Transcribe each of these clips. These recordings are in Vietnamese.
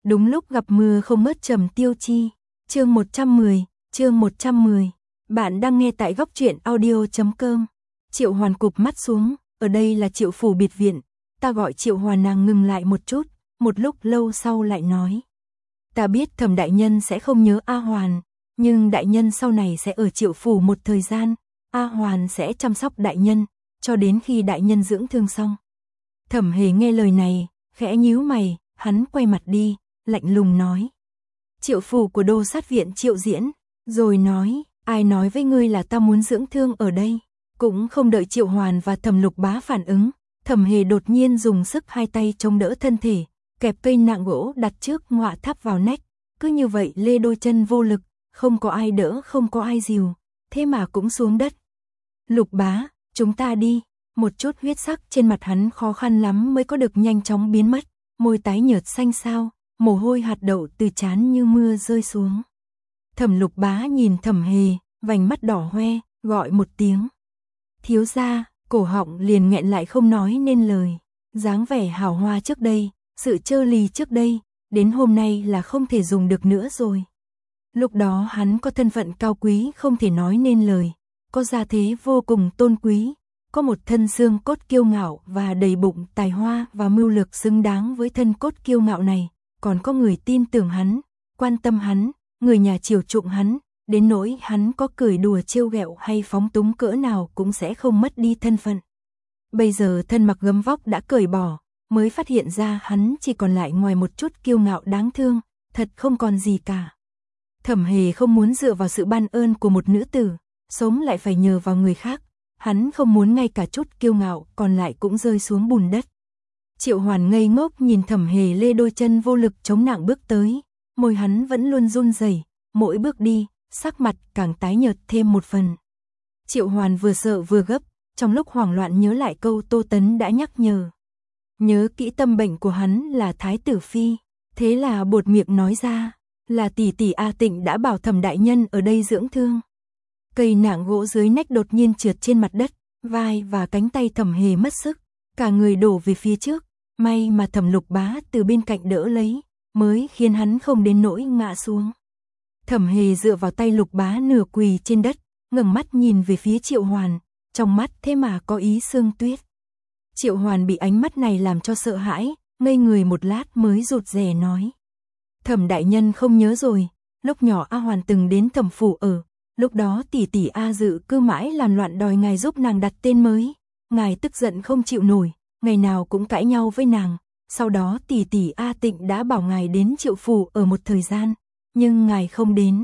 Đúng lúc gặp mưa không ngớt Trầm Tiêu Chi. Chương 110. Bạn đang nghe tại góc truyện audio.com. Triệu Hoàn cụp mắt xuống, ở đây là Triệu phủ biệt viện, ta gọi Triệu Hoàn. Nàng ngừng lại một chút, một lúc lâu sau lại nói. Ta biết Thẩm đại nhân sẽ không nhớ A Hoàn, nhưng đại nhân sau này sẽ ở Triệu phủ một thời gian, A Hoàn sẽ chăm sóc đại nhân, cho đến khi đại nhân dưỡng thương xong. Thẩm Hề nghe lời này, khẽ nhíu mày, hắn quay mặt đi, lạnh lùng nói. Triệu phủ của Đô sát viện Triệu Diễn, rồi nói, ai nói với ngươi là ta muốn dưỡng thương ở đây? Cũng không đợi Triệu Hoàn và Thẩm Lục Bá phản ứng, Thẩm Hề đột nhiên dùng sức hai tay chống đỡ thân thể, kẹp cây nạng gỗ đặt trước ngọa tháp vào nách, cứ như vậy lê đôi chân vô lực, không có ai đỡ, không có ai dìu, thế mà cũng xuống đất. Lục Bá, chúng ta đi. Một chút huyết sắc trên mặt hắn khó khăn lắm mới có được nhanh chóng biến mất, môi tái nhợt xanh xao, mồ hôi hạt đậu từ trán như mưa rơi xuống. Thẩm Lục Bá nhìn Thẩm Hề, vành mắt đỏ hoe, gọi một tiếng. Thiếu gia, cổ họng liền nghẹn lại không nói nên lời. Dáng vẻ hào hoa trước đây, sự trơ lì trước đây, đến hôm nay là không thể dùng được nữa rồi. Lúc đó hắn có thân phận cao quý không thể nói nên lời, có gia thế vô cùng tôn quý, có một thân xương cốt kiêu ngạo và đầy bụng tài hoa và mưu lược xứng đáng với thân cốt kiêu ngạo này, còn có người tin tưởng hắn, quan tâm hắn, người nhà chiều chuộng hắn, đến nỗi hắn có cười đùa trêu ghẹo hay phóng túng cỡ nào cũng sẽ không mất đi thân phận. Bây giờ thân mặc gấm vóc đã cởi bỏ, mới phát hiện ra hắn chỉ còn lại ngoài một chút kiêu ngạo đáng thương, thật không còn gì cả. Thẩm Hề không muốn dựa vào sự ban ơn của một nữ tử, sống lại phải nhờ vào người khác. Hắn không muốn ngay cả chút kiêu ngạo còn lại cũng rơi xuống bùn đất. Triệu Hoàn ngây ngốc nhìn Thẩm Hề lê đôi chân vô lực chống nặng bước tới, môi hắn vẫn luôn run rẩy, mỗi bước đi, sắc mặt càng tái nhợt thêm một phần. Triệu Hoàn vừa sợ vừa gấp, trong lúc hoảng loạn nhớ lại câu Tô Tấn đã nhắc nhở. Nhớ kỹ tâm bệnh của hắn là Thái tử phi, thế là buột miệng nói ra, là tỷ tỷ A Tịnh đã bảo Thẩm đại nhân ở đây dưỡng thương. Cây nạng gỗ dưới nách đột nhiên trượt trên mặt đất, vai và cánh tay Thẩm Hề mất sức, cả người đổ về phía trước, may mà Thẩm Lục Bá từ bên cạnh đỡ lấy, mới khiến hắn không đến nỗi ngã xuống. Thẩm Hề dựa vào tay Lục Bá nửa quỳ trên đất, ngẩng mắt nhìn về phía Triệu Hoàn, trong mắt thế mà có ý sương tuyết. Triệu Hoàn bị ánh mắt này làm cho sợ hãi, ngây người một lát mới rụt rè nói. Thẩm đại nhân không nhớ rồi, lúc nhỏ A Hoàn từng đến Thẩm phủ ở. Lúc đó tỷ tỷ A Dự cứ mãi làm loạn đòi ngài giúp nàng đặt tên mới, ngài tức giận không chịu nổi, ngày nào cũng cãi nhau với nàng, sau đó tỷ tỷ A Tịnh đã bảo ngài đến Triệu phủ ở một thời gian, nhưng ngài không đến.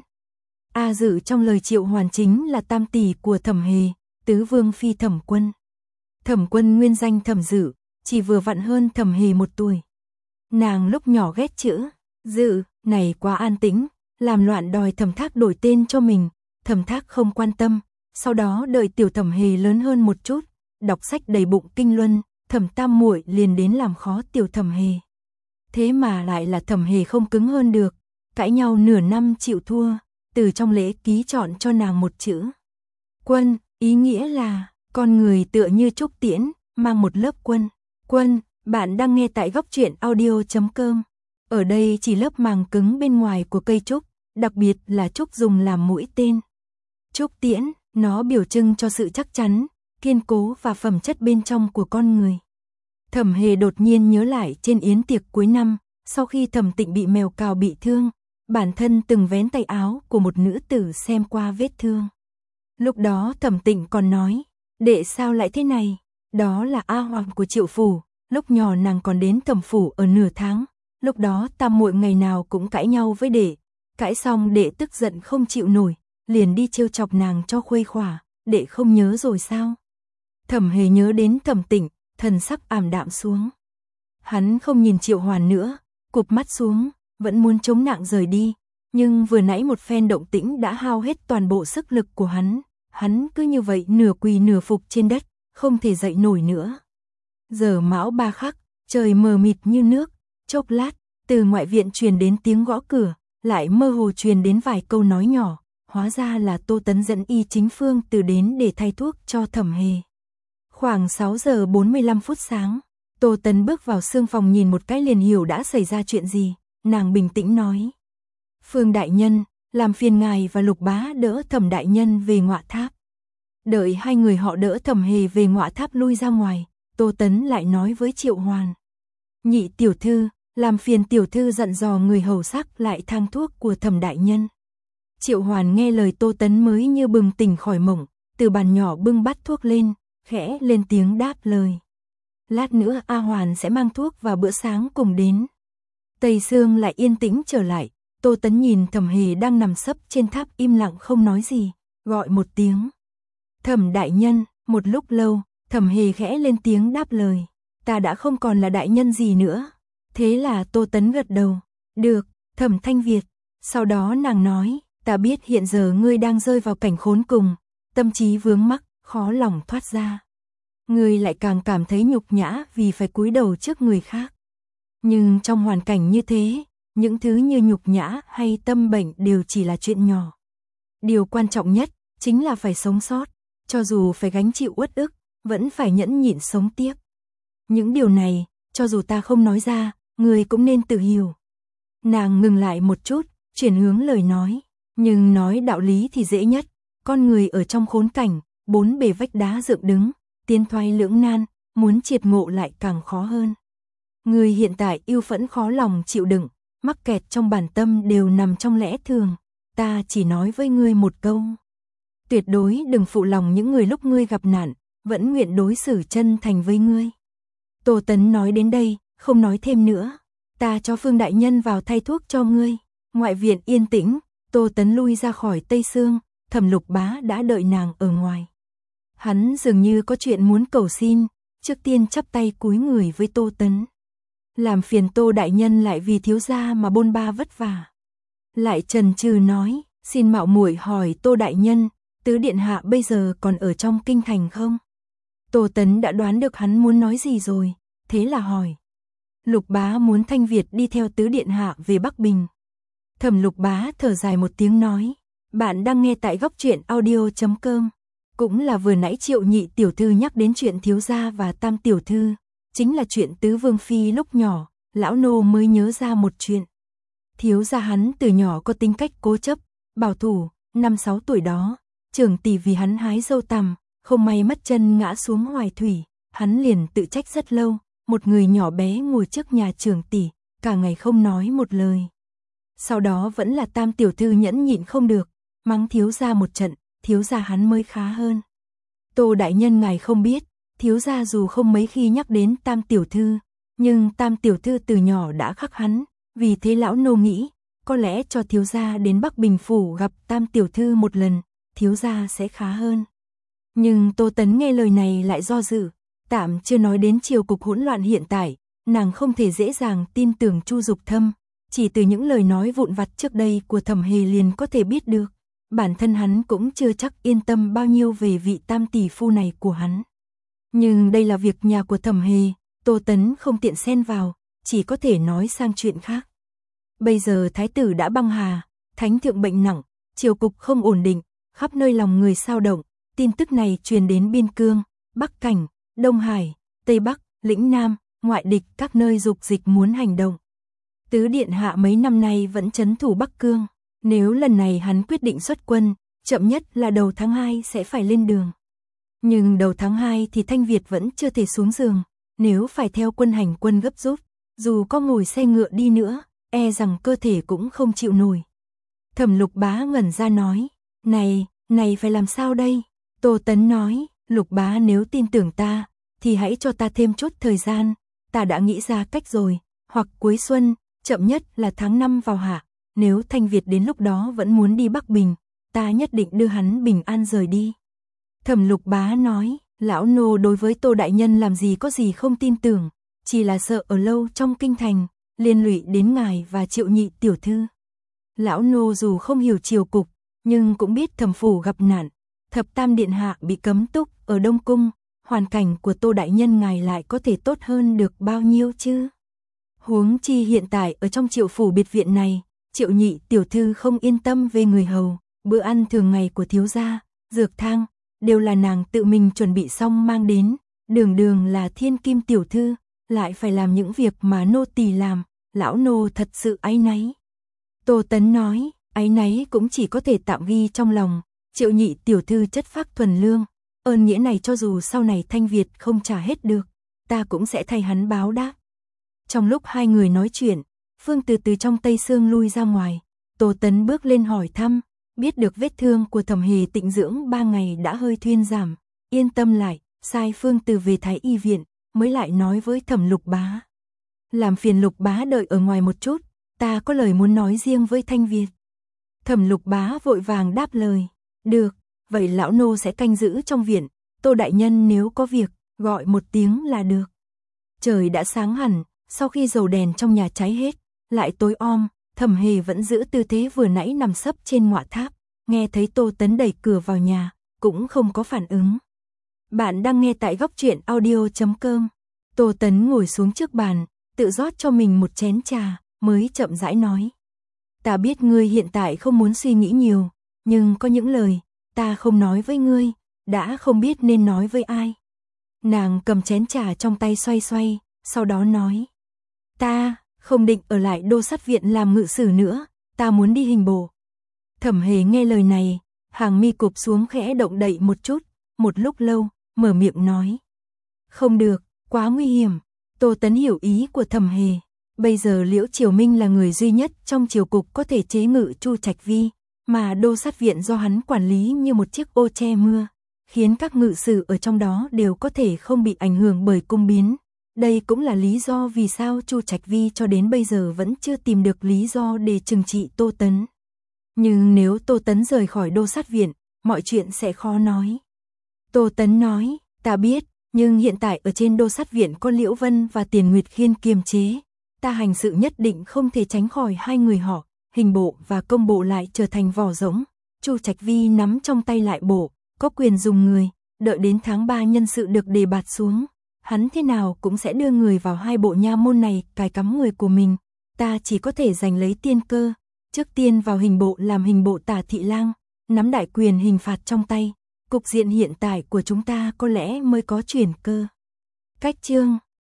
A Dự trong lời Triệu Hoàn chính là tam tỷ của Thẩm Hề, tứ vương phi Thẩm Quân. Thẩm Quân nguyên danh Thẩm Dự, chỉ vừa vặn hơn Thẩm Hề 1 tuổi. Nàng lúc nhỏ ghét chữ Dự này quá an tĩnh, làm loạn đòi Thẩm Thác đổi tên cho mình. Thẩm Thác không quan tâm, sau đó đợi tiểu Thẩm Hề lớn hơn một chút, đọc sách đầy bụng kinh luân, Thẩm tam muội liền đến làm khó tiểu Thẩm Hề. Thế mà lại là Thẩm Hề không cứng hơn được, cãi nhau nửa năm chịu thua, từ trong lễ ký chọn cho nàng một chữ Quân, ý nghĩa là con người tựa như trúc tiễn, mang một lớp quân. Quân, bạn đang nghe tại góc truyện audio.com. Ở đây chỉ lớp màng cứng bên ngoài của cây trúc, đặc biệt là trúc dùng làm mũi tên. Trúc tiễn, nó biểu trưng cho sự chắc chắn, kiên cố và phẩm chất bên trong của con người. Thẩm Hề đột nhiên nhớ lại trên yến tiệc cuối năm, sau khi Thẩm Tịnh bị mèo cào bị thương, bản thân từng vén tay áo của một nữ tử xem qua vết thương. Lúc đó Thẩm Tịnh còn nói, đệ sao lại thế này, đó là A Hoàng của Triệu phủ, lúc nhỏ nàng còn đến Thẩm phủ ở nửa tháng, lúc đó tam muội ngày nào cũng cãi nhau với đệ, cãi xong đệ tức giận không chịu nổi, liền đi trêu chọc nàng cho khuây khỏa, đệ không nhớ rồi sao? Thẩm Hề nhớ đến Thẩm Tịnh, thần sắc ảm đạm xuống. Hắn không nhìn Triệu Hoàn nữa, cụp mắt xuống, vẫn muốn chống nặng rời đi, nhưng vừa nãy một phen động tĩnh đã hao hết toàn bộ sức lực của hắn cứ như vậy nửa quỳ nửa phục trên đất, không thể dậy nổi nữa. Giờ mão 3 khắc, trời mờ mịt như nước, chốc lát, từ ngoại viện truyền đến tiếng gõ cửa, lại mơ hồ truyền đến vài câu nói nhỏ. Hóa ra là Tô Tấn dẫn y chính phương từ đến để thay thuốc cho Thẩm Hề. Khoảng 6 giờ 45 phút sáng, Tô Tấn bước vào xương phòng nhìn một cái liền hiểu đã xảy ra chuyện gì. nàng bình tĩnh nói. Phương đại nhân, làm phiền ngài và Lục bá đỡ Thẩm đại nhân về Ngọa Tháp. Đợi hai người họ đỡ Thẩm Hề về Ngọa Tháp lui ra ngoài, Tô Tấn lại nói với Triệu Hoàn. Nhị tiểu thư, làm phiền tiểu thư dặn dò người hầu sắc lại thang thuốc của Thẩm đại nhân. Triệu Hoàn nghe lời Tô Tấn mới như bừng tỉnh khỏi mộng, từ bàn nhỏ bưng bát thuốc lên, khẽ lên tiếng đáp lời. Lát nữa A Hoàn sẽ mang thuốc và bữa sáng cùng đến. Tây Sương lại yên tĩnh trở lại, Tô Tấn nhìn Thẩm Hề đang nằm sấp trên tháp im lặng không nói gì, gọi một tiếng. Thẩm đại nhân, một lúc lâu, Thẩm Hề khẽ lên tiếng đáp lời. Ta đã không còn là đại nhân gì nữa. Thế là Tô Tấn gật đầu. Được, Thẩm Thanh Việt. Sau đó nàng nói, ta biết hiện giờ ngươi đang rơi vào cảnh khốn cùng, tâm trí vướng mắc, khó lòng thoát ra. Ngươi lại càng cảm thấy nhục nhã vì phải cúi đầu trước người khác. Nhưng trong hoàn cảnh như thế, những thứ như nhục nhã hay tâm bệnh đều chỉ là chuyện nhỏ. Điều quan trọng nhất chính là phải sống sót, cho dù phải gánh chịu uất ức, vẫn phải nhẫn nhịn sống tiếp. Những điều này, cho dù ta không nói ra, ngươi cũng nên tự hiểu. Nàng ngừng lại một chút, chuyển hướng lời nói, nhưng nói đạo lý thì dễ nhất, con người ở trong khốn cảnh, bốn bề vách đá dựng đứng, tiến thoái lưỡng nan, muốn triệt ngộ lại càng khó hơn. Ngươi hiện tại yêu phẫn khó lòng chịu đựng, mắc kẹt trong bản tâm đều nằm trong lẽ thường, ta chỉ nói với ngươi một câu. Tuyệt đối đừng phụ lòng những người lúc ngươi gặp nạn, vẫn nguyện đối xử chân thành với ngươi. Tô Tấn nói đến đây, không nói thêm nữa. Ta cho Phương đại nhân vào thay thuốc cho ngươi. Ngoại viện yên tĩnh, Tô Tấn lui ra khỏi Tây Sương, Thẩm Lục bá đã đợi nàng ở ngoài. Hắn dường như có chuyện muốn cầu xin, trước tiên chắp tay cúi người với Tô Tấn. Làm phiền Tô đại nhân lại vì thiếu gia mà bôn ba vất vả. Lại chần chừ nói, xin mạo muội hỏi Tô đại nhân, tứ điện hạ bây giờ còn ở trong kinh thành không? Tô Tấn đã đoán được hắn muốn nói gì rồi, thế là hỏi. Lục bá muốn Thanh Việt đi theo tứ điện hạ về Bắc Bình. Thẩm Lục bá thở dài một tiếng nói, bạn đang nghe tại góc truyện audio.com. Cũng là vừa nãy Triệu nhị tiểu thư nhắc đến chuyện thiếu gia và tam tiểu thư, chính là chuyện tứ vương phi lúc nhỏ, lão nô mới nhớ ra một chuyện. Thiếu gia hắn từ nhỏ có tính cách cố chấp, bảo thủ, 5-6 tuổi đó, trưởng tỷ vì hắn hái dâu tằm, không may mất chân ngã xuống hoài thủy, hắn liền tự trách rất lâu, một người nhỏ bé ngồi trước nhà trưởng tỷ, cả ngày không nói một lời. Sau đó vẫn là tam tiểu thư nhẫn nhịn không được, mắng thiếu gia một trận, thiếu gia hắn mới khá hơn. Tô đại nhân ngài không biết, thiếu gia dù không mấy khi nhắc đến tam tiểu thư, nhưng tam tiểu thư từ nhỏ đã khắc hắn, vì thế lão nô nghĩ, có lẽ cho thiếu gia đến Bắc Bình phủ gặp tam tiểu thư một lần, thiếu gia sẽ khá hơn. Nhưng Tô Tấn nghe lời này lại do dự, tạm chưa nói đến triều cục hỗn loạn hiện tại, nàng không thể dễ dàng tin tưởng Chu Dục Thâm, chỉ từ những lời nói vụn vặt trước đây của Thẩm Hề liền có thể biết được, bản thân hắn cũng chưa chắc yên tâm bao nhiêu về vị tam tỷ phu này của hắn. Nhưng đây là việc nhà của Thẩm Hề, Tô Tấn không tiện xen vào, chỉ có thể nói sang chuyện khác. Bây giờ thái tử đã băng hà, thánh thượng bệnh nặng, triều cục không ổn định, khắp nơi lòng người xao động, tin tức này truyền đến Biên Cương, Bắc Cảnh, Đông Hải, Tây Bắc, Lĩnh Nam, ngoại địch các nơi dục dịch muốn hành động. Tứ điện hạ mấy năm nay vẫn trấn thủ Bắc Cương, nếu lần này hắn quyết định xuất quân, chậm nhất là đầu tháng 2 sẽ phải lên đường. Nhưng đầu tháng 2 thì Thanh Việt vẫn chưa thể xuống giường, nếu phải theo quân hành quân gấp rút, dù có ngồi xe ngựa đi nữa, e rằng cơ thể cũng không chịu nổi. Thẩm Lục bá ngẩn ra nói, này phải làm sao đây? Tô Tấn nói, Lục bá nếu tin tưởng ta, thì hãy cho ta thêm chút thời gian, ta đã nghĩ ra cách rồi, hoặc cuối xuân, chậm nhất là tháng 5 vào hạ, nếu Thanh Việt đến lúc đó vẫn muốn đi Bắc Bình, ta nhất định đưa hắn bình an rời đi. Thẩm Lục bá nói, lão nô đối với Tô đại nhân làm gì có gì không tin tưởng, chỉ là sợ ở lâu trong kinh thành, liên lụy đến ngài và Triệu nhị tiểu thư. Lão nô dù không hiểu triều cục, nhưng cũng biết Thẩm phủ gặp nạn, Thập tam điện hạ bị cấm túc ở Đông Cung, hoàn cảnh của Tô đại nhân ngài lại có thể tốt hơn được bao nhiêu chứ? Huống chi hiện tại ở trong Triệu phủ biệt viện này, Triệu nhị tiểu thư không yên tâm về người hầu, bữa ăn thường ngày của thiếu gia, dược thang, đều là nàng tự mình chuẩn bị xong mang đến, đường là thiên kim tiểu thư, lại phải làm những việc mà nô tỳ làm, lão nô thật sự áy náy. Tô Tấn nói, áy náy cũng chỉ có thể tạm ghi trong lòng, Triệu nhị tiểu thư chất phác thuần lương, ơn nghĩa này cho dù sau này Thanh Việt không trả hết được, ta cũng sẽ thay hắn báo đáp. Trong lúc hai người nói chuyện, Phương Từ từ trong Tây Sương lui ra ngoài, Tô Tấn bước lên hỏi thăm, biết được vết thương của Thẩm Hề tịnh dưỡng 3 ngày đã hơi thuyên giảm, yên tâm lại, sai Phương Từ về Thái Y viện, mới lại nói với Thẩm Lục Bá. Làm phiền Lục Bá đợi ở ngoài một chút, ta có lời muốn nói riêng với Thanh Việt. Thẩm Lục Bá vội vàng đáp lời, được, vậy lão nô sẽ canh giữ trong viện, Tô đại nhân nếu có việc, gọi một tiếng là được. Trời đã sáng hẳn, sau khi dầu đèn trong nhà cháy hết, lại tối om, Thẩm Hề vẫn giữ tư thế vừa nãy nằm sấp trên ngọa tháp, nghe thấy Tô Tấn đẩy cửa vào nhà, cũng không có phản ứng. Bạn đang nghe tại góc truyện audio.com. Tô Tấn ngồi xuống trước bàn, tự rót cho mình một chén trà, mới chậm rãi nói. Ta biết ngươi hiện tại không muốn suy nghĩ nhiều, nhưng có những lời, ta không nói với ngươi, đã không biết nên nói với ai. Nàng cầm chén trà trong tay xoay xoay, sau đó nói. Ta không định ở lại Đô Sát viện làm ngự sử nữa, ta muốn đi hình bộ. Thẩm Hề nghe lời này, hàng mi cụp xuống khẽ động đậy một chút, một lúc lâu, mở miệng nói. Không được, quá nguy hiểm. Tô Tấn hiểu ý của Thẩm Hề. Bây giờ Liễu Triều Minh là người duy nhất trong triều cục có thể chế ngự Chu Trạch Vi, mà Đô Sát viện do hắn quản lý như một chiếc ô che mưa, khiến các ngự sử ở trong đó đều có thể không bị ảnh hưởng bởi cung biến. Đây cũng là lý do vì sao Chu Trạch Vi cho đến bây giờ vẫn chưa tìm được lý do để trừng trị Tô Tấn. Nhưng nếu Tô Tấn rời khỏi Đô Sát viện, mọi chuyện sẽ khó nói. Tô Tấn nói, ta biết, nhưng hiện tại ở trên Đô Sát viện có Liễu Vân và Tiền Nguyệt Khiên kiềm chế. Ta hành sự nhất định không thể tránh khỏi hai người họ, hình bộ và công bộ lại trở thành vỏ rỗng. Chu Trạch Vi nắm trong tay lại bộ, có quyền dùng người, đợi đến tháng 3 nhân sự được đề bạt xuống. Hắn thế nào cũng sẽ đưa người vào hai bộ nha môn này cài cắm người của mình. Ta chỉ có thể giành lấy tiên cơ, trước tiên vào hình bộ làm hình bộ tả thị lang, nắm đại quyền hình phạt trong tay. Cục diện hiện tại của chúng ta có lẽ mới có chuyển cơ. Cách chương